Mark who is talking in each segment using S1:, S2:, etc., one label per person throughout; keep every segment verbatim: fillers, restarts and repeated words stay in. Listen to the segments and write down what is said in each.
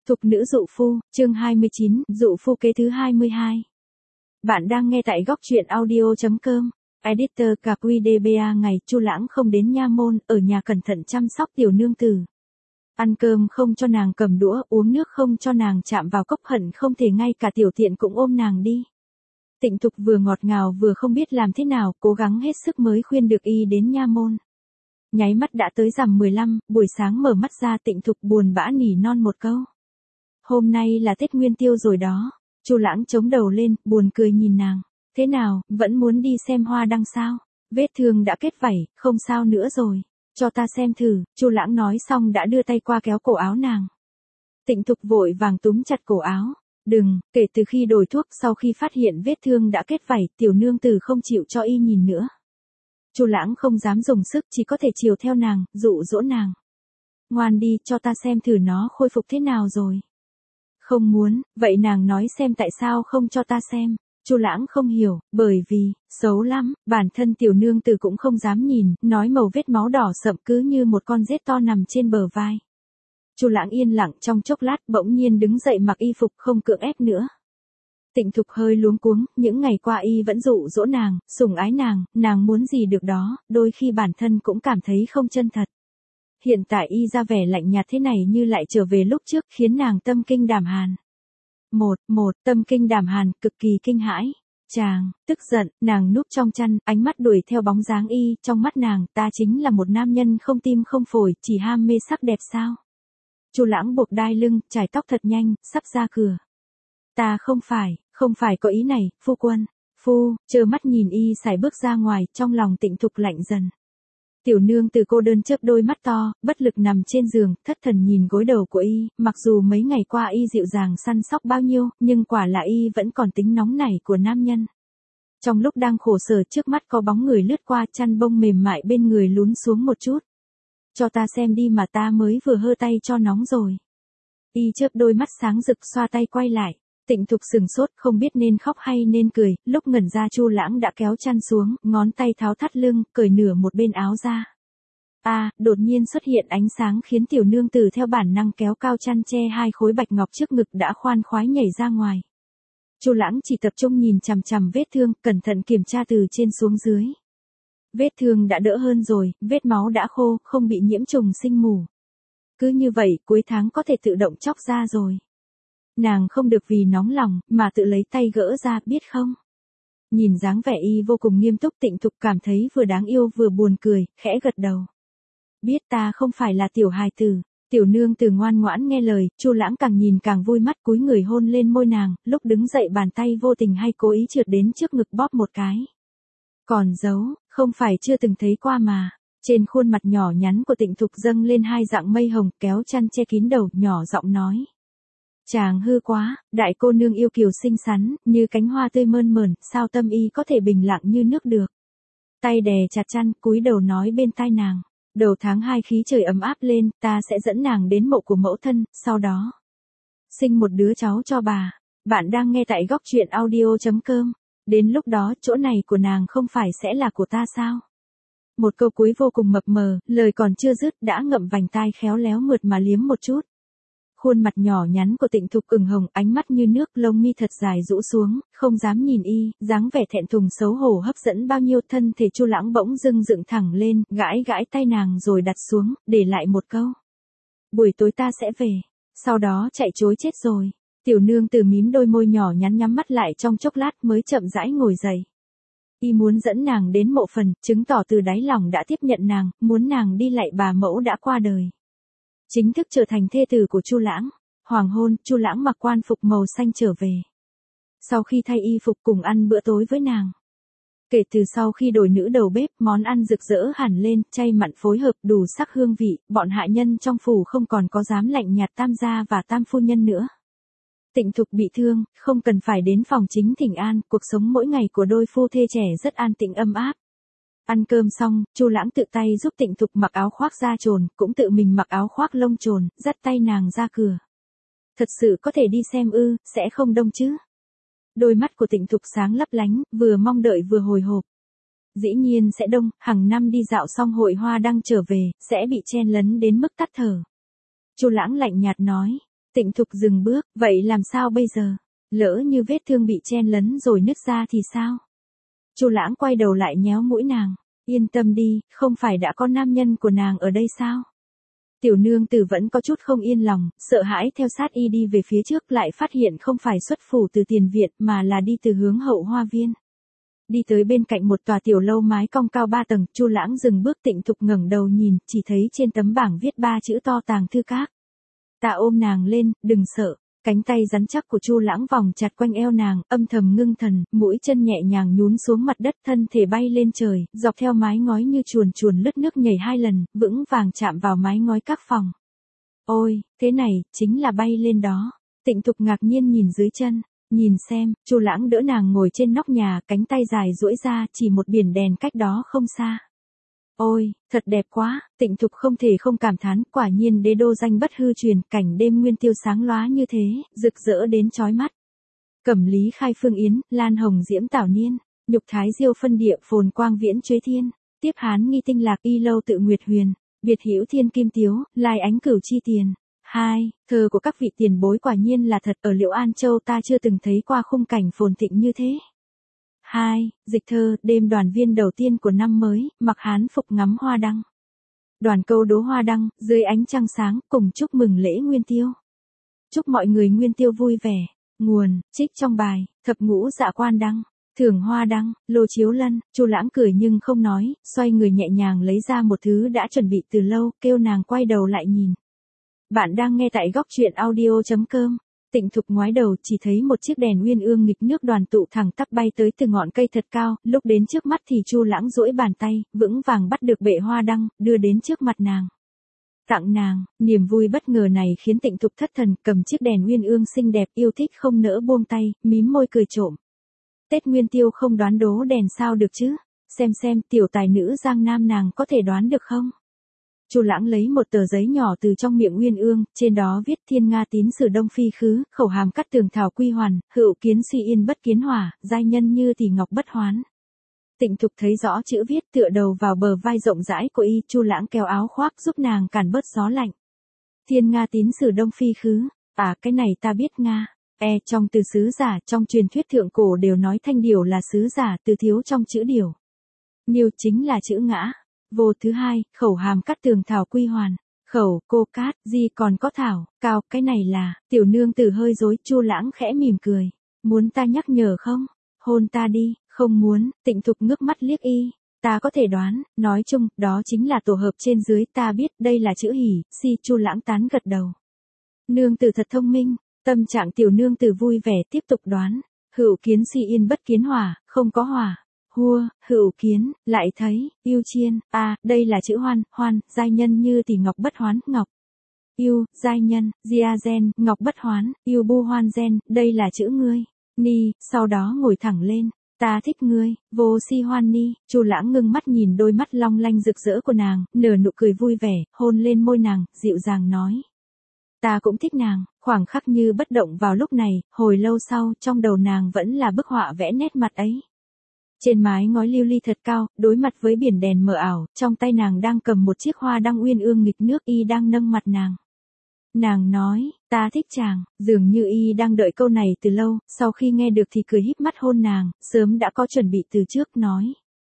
S1: Thục nữ dụ phu, chương hai mươi chín, dụ phu kế thứ hai mươi hai. Bạn đang nghe tại góc truyện audio.com. Editor ca quy đê ba ngày Chu Lãng không đến nha môn, ở nhà cẩn thận chăm sóc tiểu nương tử. Ăn cơm không cho nàng cầm đũa, uống nước không cho nàng chạm vào cốc, hận không thể ngay cả tiểu tiện cũng ôm nàng đi. Tịnh Thục vừa ngọt ngào vừa không biết làm thế nào, cố gắng hết sức mới khuyên được y đến nha môn. Nháy mắt đã tới rằm mười lăm, buổi sáng mở mắt ra Tịnh Thục buồn bã nỉ non một câu. Hôm nay là Tết Nguyên Tiêu rồi đó. Chu Lãng chống đầu lên, buồn cười nhìn nàng. Thế nào, vẫn muốn đi xem hoa đăng sao? Vết thương đã kết vảy, không sao nữa rồi. Cho ta xem thử. Chu Lãng nói xong đã đưa tay qua kéo cổ áo nàng. Tịnh Thục vội vàng túm chặt cổ áo. Đừng, kể từ khi đổi thuốc, sau khi phát hiện vết thương đã kết vảy, tiểu nương tử không chịu cho y nhìn nữa. Chu Lãng không dám dùng sức, chỉ có thể chiều theo nàng, dụ dỗ nàng. Ngoan đi, cho ta xem thử nó khôi phục thế nào rồi. Không muốn, vậy nàng nói xem tại sao không cho ta xem. Chu Lãng không hiểu, bởi vì, xấu lắm, bản thân tiểu nương tử cũng không dám nhìn, nói màu vết máu đỏ sậm cứ như một con rết to nằm trên bờ vai. Chu Lãng yên lặng trong chốc lát, bỗng nhiên đứng dậy mặc y phục không cưỡng ép nữa. Tịnh Thục hơi luống cuống, những ngày qua y vẫn dụ dỗ nàng, sủng ái nàng, nàng muốn gì được đó, đôi khi bản thân cũng cảm thấy không chân thật. Hiện tại y ra vẻ lạnh nhạt thế này như lại trở về lúc trước, khiến nàng tâm kinh đảm hàn. Một, một, tâm kinh đảm hàn, cực kỳ kinh hãi. Chàng, tức giận, nàng núp trong chăn, ánh mắt đuổi theo bóng dáng y, trong mắt nàng, ta chính là một nam nhân không tim không phổi, chỉ ham mê sắc đẹp sao. Chu Lãng buộc đai lưng, chải tóc thật nhanh, sắp ra cửa. Ta không phải, không phải có ý này, phu quân. Phu, trơ mắt nhìn y sải bước ra ngoài, trong lòng Tịnh Thục lạnh dần. Tiểu nương từ cô đơn chớp đôi mắt to, bất lực nằm trên giường, thất thần nhìn gối đầu của y, mặc dù mấy ngày qua y dịu dàng săn sóc bao nhiêu, nhưng quả là y vẫn còn tính nóng nảy của nam nhân. Trong lúc đang khổ sở trước mắt có bóng người lướt qua, chăn bông mềm mại bên người lún xuống một chút. Cho ta xem đi mà ta mới vừa hơ tay cho nóng rồi. Y chớp đôi mắt sáng rực xoa tay quay lại. Tịnh Thục sừng sốt không biết nên khóc hay nên cười, lúc ngẩn ra Chu Lãng đã kéo chăn xuống, ngón tay tháo thắt lưng, cởi nửa một bên áo ra. A, à, đột nhiên xuất hiện ánh sáng khiến tiểu nương tử theo bản năng kéo cao chăn che hai khối bạch ngọc trước ngực đã khoan khoái nhảy ra ngoài. Chu Lãng chỉ tập trung nhìn chằm chằm vết thương, cẩn thận kiểm tra từ trên xuống dưới. Vết thương đã đỡ hơn rồi, vết máu đã khô, không bị nhiễm trùng sinh mù. Cứ như vậy, cuối tháng có thể tự động chóc ra rồi. Nàng không được vì nóng lòng, mà tự lấy tay gỡ ra, biết không? Nhìn dáng vẻ y vô cùng nghiêm túc, Tịnh Thục cảm thấy vừa đáng yêu vừa buồn cười, khẽ gật đầu. Biết ta không phải là tiểu hài tử. Tiểu nương tử ngoan ngoãn nghe lời, Chu Lãng càng nhìn càng vui mắt, cúi người hôn lên môi nàng, lúc đứng dậy bàn tay vô tình hay cố ý trượt đến trước ngực bóp một cái. Còn giấu, không phải chưa từng thấy qua mà. Trên khuôn mặt nhỏ nhắn của Tịnh Thục dâng lên hai dạng mây hồng, kéo chăn che kín đầu, nhỏ giọng nói. Chàng hư quá, đại cô nương yêu kiều xinh xắn, như cánh hoa tươi mơn mởn, sao tâm y có thể bình lặng như nước được. Tay đè chặt chăn, cúi đầu nói bên tai nàng. Đầu tháng hai khí trời ấm áp lên, ta sẽ dẫn nàng đến mộ của mẫu thân, sau đó sinh một đứa cháu cho bà. Bạn đang nghe tại góc truyện audio.com. Đến lúc đó, chỗ này của nàng không phải sẽ là của ta sao? Một câu cuối vô cùng mập mờ, lời còn chưa dứt đã ngậm vành tai khéo léo mượt mà liếm một chút. Khuôn mặt nhỏ nhắn của Tịnh Thục ửng hồng, ánh mắt như nước, lông mi thật dài rũ xuống, không dám nhìn y, dáng vẻ thẹn thùng xấu hổ hấp dẫn bao nhiêu. Thân thể Chu Lãng bỗng dưng dựng thẳng lên, gãi gãi tay nàng rồi đặt xuống, để lại một câu. Buổi tối ta sẽ về, sau đó chạy trối chết rồi. Tiểu nương tử mím đôi môi nhỏ nhắn nhắm mắt lại trong chốc lát mới chậm rãi ngồi dậy. Y muốn dẫn nàng đến mộ phần, chứng tỏ từ đáy lòng đã tiếp nhận nàng, muốn nàng đi lạy bà mẫu đã qua đời. Chính thức trở thành thê tử của Chu Lãng. Hoàng hôn, Chu Lãng mặc quan phục màu xanh trở về. Sau khi thay y phục cùng ăn bữa tối với nàng. Kể từ sau khi đổi nữ đầu bếp, món ăn rực rỡ hẳn lên, chay mặn phối hợp đủ sắc hương vị, bọn hạ nhân trong phủ không còn có dám lạnh nhạt tam gia và tam phu nhân nữa. Tịnh Thục bị thương, không cần phải đến phòng chính thỉnh an, cuộc sống mỗi ngày của đôi phu thê trẻ rất an tĩnh ấm áp. Ăn cơm xong, Chu Lãng tự tay giúp Tịnh Thục mặc áo khoác da trồn, cũng tự mình mặc áo khoác lông trồn, dắt tay nàng ra cửa. Thật sự có thể đi xem ư, sẽ không đông chứ? Đôi mắt của Tịnh Thục sáng lấp lánh, vừa mong đợi vừa hồi hộp. Dĩ nhiên sẽ đông, hàng năm đi dạo xong hội hoa đăng trở về, sẽ bị chen lấn đến mức tắt thở. Chu Lãng lạnh nhạt nói. Tịnh Thục dừng bước, vậy làm sao bây giờ? Lỡ như vết thương bị chen lấn rồi nứt ra thì sao? Chu Lãng quay đầu lại nhéo mũi nàng, yên tâm đi, không phải đã có nam nhân của nàng ở đây sao? Tiểu nương tử vẫn có chút không yên lòng, sợ hãi theo sát y đi về phía trước lại phát hiện không phải xuất phủ từ tiền viện mà là đi từ hướng hậu hoa viên. Đi tới bên cạnh một tòa tiểu lâu mái cong cao ba tầng, Chu Lãng dừng bước. Tịnh Thục ngẩng đầu nhìn, chỉ thấy trên tấm bảng viết ba chữ to Tàng Thư Các. Ta ôm nàng lên, đừng sợ. Cánh tay rắn chắc của Chu Lãng vòng chặt quanh eo nàng, âm thầm ngưng thần, mũi chân nhẹ nhàng nhún xuống mặt đất, thân thể bay lên trời, dọc theo mái ngói như chuồn chuồn lướt nước nhảy hai lần, vững vàng chạm vào mái ngói các phòng. Ôi, thế này, chính là bay lên đó. Tịnh Thục ngạc nhiên nhìn dưới chân, nhìn xem, Chu Lãng đỡ nàng ngồi trên nóc nhà, cánh tay dài duỗi ra, chỉ một biển đèn cách đó không xa. Ôi, thật đẹp quá, Tịnh Thục không thể không cảm thán, quả nhiên đế đô danh bất hư truyền, cảnh đêm nguyên tiêu sáng lóa như thế, rực rỡ đến chói mắt. Cẩm lý khai phương yến, lan hồng diễm tảo niên, nhục thái diêu phân địa, phồn quang viễn chuế thiên, tiếp hán nghi tinh lạc, y lâu tự nguyệt huyền, biệt hữu thiên kim tiếu, lai ánh cửu chi tiền. Hai, thơ của các vị tiền bối quả nhiên là thật, ở Liễu An Châu ta chưa từng thấy qua khung cảnh phồn thịnh như thế. Hai, dịch thơ, đêm đoàn viên đầu tiên của năm mới, mặc hán phục ngắm hoa đăng. Đoàn câu đố hoa đăng, dưới ánh trăng sáng, cùng chúc mừng lễ nguyên tiêu. Chúc mọi người nguyên tiêu vui vẻ. Nguồn, trích trong bài, thập ngũ dạ quan đăng. Thưởng hoa đăng, lô chiếu lân. Chu Lãng cười nhưng không nói, xoay người nhẹ nhàng lấy ra một thứ đã chuẩn bị từ lâu, kêu nàng quay đầu lại nhìn. Bạn đang nghe tại góc truyện audio chấm com. Tịnh Thục ngoái đầu, chỉ thấy một chiếc đèn uyên ương nghịch nước đoàn tụ thẳng tắp bay tới từ ngọn cây thật cao, lúc đến trước mắt thì Chu Lãng duỗi bàn tay, vững vàng bắt được bệ hoa đăng, đưa đến trước mặt nàng. Tặng nàng, niềm vui bất ngờ này khiến Tịnh Thục thất thần, cầm chiếc đèn uyên ương xinh đẹp yêu thích không nỡ buông tay, mím môi cười trộm. Tết Nguyên Tiêu không đoán đố đèn sao được chứ? Xem xem tiểu tài nữ Giang Nam nàng có thể đoán được không? Chu Lãng lấy một tờ giấy nhỏ từ trong miệng uyên ương, trên đó viết thiên nga tín sử đông phi khứ, khẩu hàm cắt tường thảo quy hoàn, hữu kiến suy yên bất kiến hỏa, giai nhân như tỷ ngọc bất hoán. Tịnh Thục thấy rõ chữ viết, tựa đầu vào bờ vai rộng rãi của y, Chu Lãng kéo áo khoác giúp nàng cản bớt gió lạnh. Thiên nga tín sử đông phi khứ, à cái này ta biết Nga. E trong từ sứ giả, trong truyền thuyết thượng cổ đều nói thanh điểu là sứ giả, từ thiếu trong chữ điểu. Niêu chính là chữ ngã. Vô thứ hai, khẩu hàm cắt tường thảo quy hoàn. Khẩu, cô cát, gì còn có thảo, cao, cái này là, tiểu nương tử hơi dối, Chu Lãng khẽ mỉm cười. Muốn ta nhắc nhở không? Hôn ta đi, không muốn. Tịnh Thục ngước mắt liếc y. Ta có thể đoán, nói chung, đó chính là tổ hợp trên dưới, ta biết, đây là chữ hỉ, si. Chu Lãng tán gật đầu. Nương tử thật thông minh. Tâm trạng tiểu nương tử vui vẻ tiếp tục đoán. Hữu kiến suy yên bất kiến hỏa, không có hỏa. Hua, hữu kiến, lại thấy, yêu chiên, a à, đây là chữ hoan, hoan, giai nhân như tỷ ngọc bất hoán, ngọc. Yêu, giai nhân, gia gen, ngọc bất hoán, yêu bu hoan gen, đây là chữ ngươi. Ni, sau đó ngồi thẳng lên. Ta thích ngươi, vô si hoan ni. Chu Lãng ngưng mắt nhìn đôi mắt long lanh rực rỡ của nàng, nở nụ cười vui vẻ, hôn lên môi nàng, dịu dàng nói. Ta cũng thích nàng. Khoảng khắc như bất động vào lúc này, hồi lâu sau, trong đầu nàng vẫn là bức họa vẽ nét mặt ấy. Trên mái ngói lưu ly thật cao, đối mặt với biển đèn mờ ảo, trong tay nàng đang cầm một chiếc hoa đăng uyên ương nghịch nước, y đang nâng mặt nàng. Nàng nói, ta thích chàng, dường như y đang đợi câu này từ lâu, sau khi nghe được thì cười híp mắt hôn nàng, sớm đã có chuẩn bị từ trước, nói.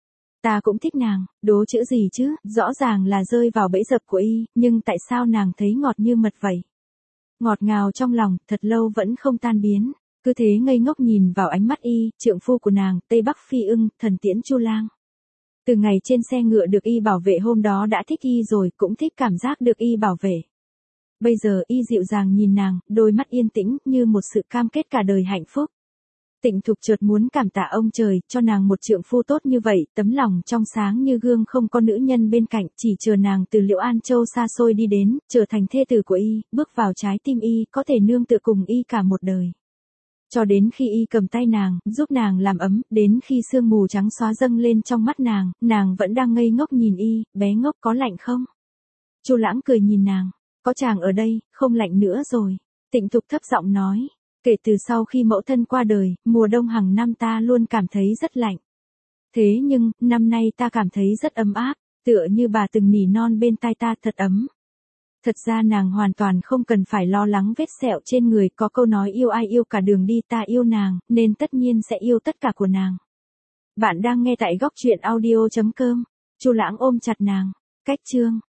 S1: Ta cũng thích nàng, đố chữ gì chứ, rõ ràng là rơi vào bẫy dập của y, nhưng tại sao nàng thấy ngọt như mật vậy? Ngọt ngào trong lòng, thật lâu vẫn không tan biến. Cứ thế ngây ngốc nhìn vào ánh mắt y, trượng phu của nàng, Tây Bắc Phi ưng, thần tiễn Chu Lang. Từ ngày trên xe ngựa được y bảo vệ hôm đó đã thích y rồi, cũng thích cảm giác được y bảo vệ. Bây giờ y dịu dàng nhìn nàng, đôi mắt yên tĩnh, như một sự cam kết cả đời hạnh phúc. Tịnh Thục chợt muốn cảm tạ ông trời, cho nàng một trượng phu tốt như vậy, tấm lòng trong sáng như gương, không có nữ nhân bên cạnh, chỉ chờ nàng từ Liễu An Châu xa xôi đi đến, trở thành thê tử của y, bước vào trái tim y, có thể nương tựa cùng y cả một đời. Cho đến khi y cầm tay nàng, giúp nàng làm ấm, đến khi sương mù trắng xóa dâng lên trong mắt nàng, nàng vẫn đang ngây ngốc nhìn y, bé ngốc có lạnh không? Chu Lãng cười nhìn nàng, có chàng ở đây, không lạnh nữa rồi. Tịnh Thục thấp giọng nói, kể từ sau khi mẫu thân qua đời, mùa đông hàng năm ta luôn cảm thấy rất lạnh. Thế nhưng, năm nay ta cảm thấy rất ấm áp, tựa như bà từng nỉ non bên tai ta, thật ấm. Thật ra nàng hoàn toàn không cần phải lo lắng vết sẹo trên người, có câu nói yêu ai yêu cả đường đi, ta yêu nàng, nên tất nhiên sẽ yêu tất cả của nàng. Bạn đang nghe tại góc truyện audio chấm com. Chu Lãng ôm chặt nàng. Cách chương